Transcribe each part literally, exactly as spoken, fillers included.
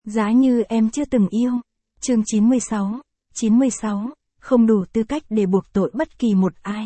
Giá như em chưa từng yêu. Chương chín mươi sáu. chín mươi sáu. Không đủ tư cách để buộc tội bất kỳ một ai.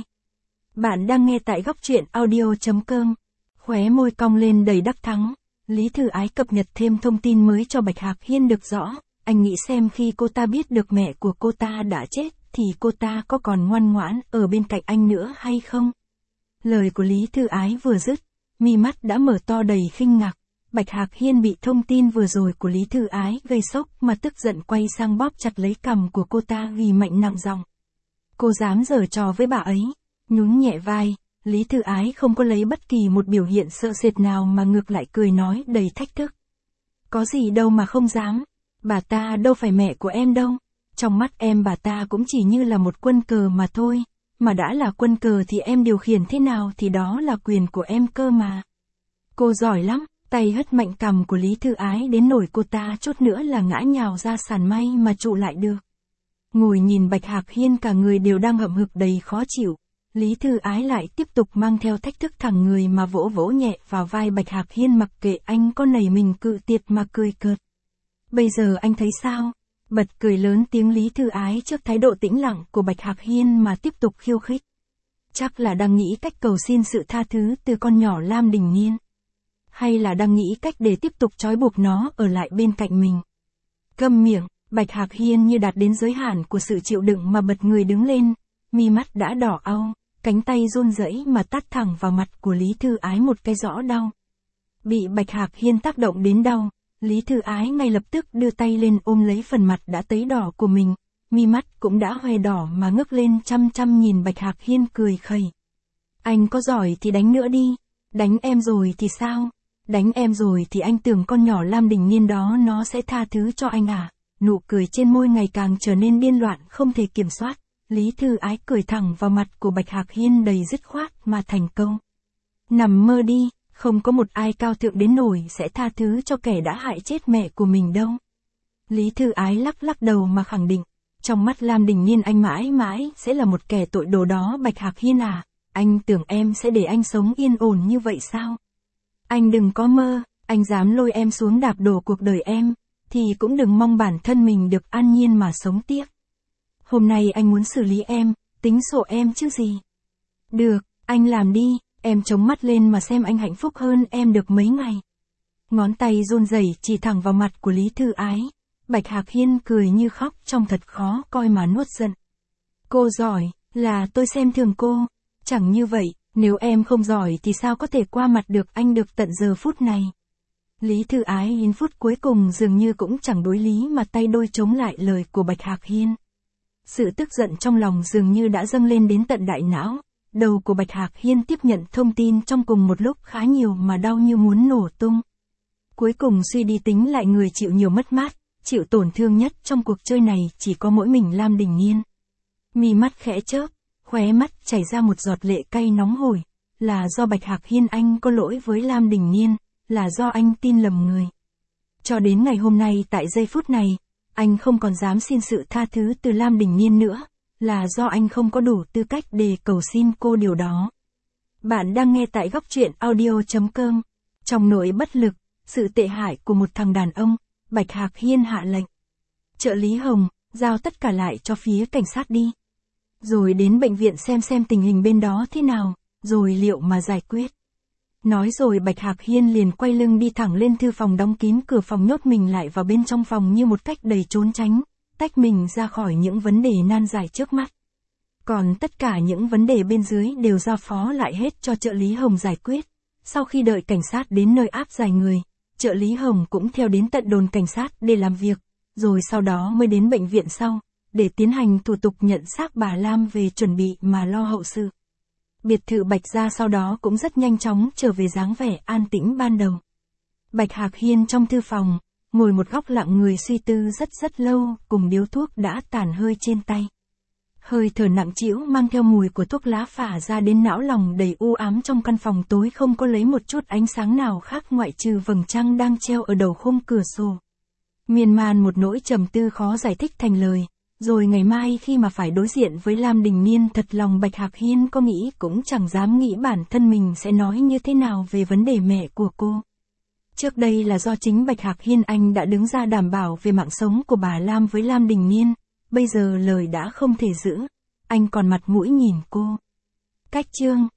Bạn đang nghe tại góc truyện audio chấm com. Khóe môi cong lên đầy đắc thắng. Lý Thư Ái cập nhật thêm thông tin mới cho Bạch Hạc Hiên được rõ. Anh nghĩ xem khi cô ta biết được mẹ của cô ta đã chết, thì cô ta có còn ngoan ngoãn ở bên cạnh anh nữa hay không? Lời của Lý Thư Ái vừa dứt, mi mắt đã mở to đầy khinh ngạc. Bạch Hạc Hiên bị thông tin vừa rồi của Lý Thư Ái gây sốc mà tức giận quay sang bóp chặt lấy cằm của cô ta ghi mạnh nặng giọng. Cô dám giở trò với bà ấy. Nhún nhẹ vai, Lý Thư Ái không có lấy bất kỳ một biểu hiện sợ sệt nào mà ngược lại cười nói đầy thách thức. Có gì đâu mà không dám. Bà ta đâu phải mẹ của em đâu. Trong mắt em bà ta cũng chỉ như là một quân cờ mà thôi. Mà đã là quân cờ thì em điều khiển thế nào thì đó là quyền của em cơ mà. Cô giỏi lắm. Tay hất mạnh cằm của Lý Thư Ái đến nỗi cô ta chút nữa là ngã nhào ra sàn may mà trụ lại được. Ngồi nhìn Bạch Hạc Hiên cả người đều đang hậm hực đầy khó chịu. Lý Thư Ái lại tiếp tục mang theo thách thức thẳng người mà vỗ vỗ nhẹ vào vai Bạch Hạc Hiên mặc kệ anh có nảy mình cự tiệt mà cười cợt. Bây giờ anh thấy sao? Bật cười lớn tiếng Lý Thư Ái trước thái độ tĩnh lặng của Bạch Hạc Hiên mà tiếp tục khiêu khích. Chắc là đang nghĩ cách cầu xin sự tha thứ từ con nhỏ Lam Đình Nhiên. Hay là đang nghĩ cách để tiếp tục trói buộc nó ở lại bên cạnh mình. Câm miệng, Bạch Hạc Hiên như đạt đến giới hạn của sự chịu đựng mà bật người đứng lên, mi mắt đã đỏ au, cánh tay run rẩy mà tát thẳng vào mặt của Lý Thư Ái một cái rõ đau. Bị Bạch Hạc Hiên tác động đến đau, Lý Thư Ái ngay lập tức đưa tay lên ôm lấy phần mặt đã tấy đỏ của mình, mi mắt cũng đã hoe đỏ mà ngước lên chăm chăm nhìn Bạch Hạc Hiên cười khẩy. Anh có giỏi thì đánh nữa đi, đánh em rồi thì sao? Đánh em rồi thì anh tưởng con nhỏ Lam Đình Nhiên đó nó sẽ tha thứ cho anh à? Nụ cười trên môi ngày càng trở nên điên loạn không thể kiểm soát. Lý Thư Ái cười thẳng vào mặt của Bạch Hạc Hiên đầy dứt khoát mà thành câu. Nằm mơ đi, không có một ai cao thượng đến nổi sẽ tha thứ cho kẻ đã hại chết mẹ của mình đâu. Lý Thư Ái lắc lắc đầu mà khẳng định. Trong mắt Lam Đình Nhiên anh mãi mãi sẽ là một kẻ tội đồ đó. Bạch Hạc Hiên à, anh tưởng em sẽ để anh sống yên ổn như vậy sao? Anh đừng có mơ, anh dám lôi em xuống đạp đổ cuộc đời em, thì cũng đừng mong bản thân mình được an nhiên mà sống tiếp. Hôm nay anh muốn xử lý em, tính sổ em chứ gì. Được, anh làm đi, em chống mắt lên mà xem anh hạnh phúc hơn em được mấy ngày. Ngón tay run rẩy chỉ thẳng vào mặt của Lý Thư Ái. Bạch Hạc Hiên cười như khóc trông thật khó coi mà nuốt giận. Cô giỏi, là tôi xem thường cô, chẳng như vậy. Nếu em không giỏi thì sao có thể qua mặt được anh được tận giờ phút này. Lý Thư Ái đến phút cuối cùng dường như cũng chẳng đối lý mà tay đôi chống lại lời của Bạch Hạc Hiên. Sự tức giận trong lòng dường như đã dâng lên đến tận đại não. Đầu của Bạch Hạc Hiên tiếp nhận thông tin trong cùng một lúc khá nhiều mà đau như muốn nổ tung. Cuối cùng suy đi tính lại người chịu nhiều mất mát, chịu tổn thương nhất trong cuộc chơi này chỉ có mỗi mình Lam Đình Nhiên. Mi mắt khẽ chớp. Khóe mắt chảy ra một giọt lệ cay nóng hổi, là do Bạch Hạc Hiên anh có lỗi với Lam Đình Nhiên, là do anh tin lầm người. Cho đến ngày hôm nay tại giây phút này, anh không còn dám xin sự tha thứ từ Lam Đình Nhiên nữa, là do anh không có đủ tư cách để cầu xin cô điều đó. Bạn đang nghe tại góc truyện audio chấm com. Trong nỗi bất lực, sự tệ hại của một thằng đàn ông, Bạch Hạc Hiên hạ lệnh. Trợ lý Hồng, giao tất cả lại cho phía cảnh sát đi. Rồi đến bệnh viện xem xem tình hình bên đó thế nào, rồi liệu mà giải quyết. Nói rồi Bạch Hạc Hiên liền quay lưng đi thẳng lên thư phòng đóng kín cửa phòng nhốt mình lại vào bên trong phòng như một cách đầy trốn tránh, tách mình ra khỏi những vấn đề nan giải trước mắt. Còn tất cả những vấn đề bên dưới đều giao phó lại hết cho trợ lý Hồng giải quyết. Sau khi đợi cảnh sát đến nơi áp giải người, trợ lý Hồng cũng theo đến tận đồn cảnh sát để làm việc, rồi sau đó mới đến bệnh viện sau. Để tiến hành thủ tục nhận xác bà Lam về chuẩn bị mà lo hậu sự. Biệt thự Bạch Gia sau đó cũng rất nhanh chóng trở về dáng vẻ an tĩnh ban đầu. Bạch Hạc Hiên trong thư phòng, ngồi một góc lặng người suy tư rất rất lâu, cùng điếu thuốc đã tàn hơi trên tay. Hơi thở nặng trĩu mang theo mùi của thuốc lá phả ra đến não lòng đầy u ám trong căn phòng tối không có lấy một chút ánh sáng nào khác ngoại trừ vầng trăng đang treo ở đầu khung cửa sổ. Miên man một nỗi trầm tư khó giải thích thành lời. Rồi ngày mai khi mà phải đối diện với Lam Đình Nhiên thật lòng Bạch Hạc Hiên có nghĩ cũng chẳng dám nghĩ bản thân mình sẽ nói như thế nào về vấn đề mẹ của cô. Trước đây là do chính Bạch Hạc Hiên Anh đã đứng ra đảm bảo về mạng sống của bà Lam với Lam Đình Niên, bây giờ lời đã không thể giữ, anh còn mặt mũi nhìn cô. Cách chương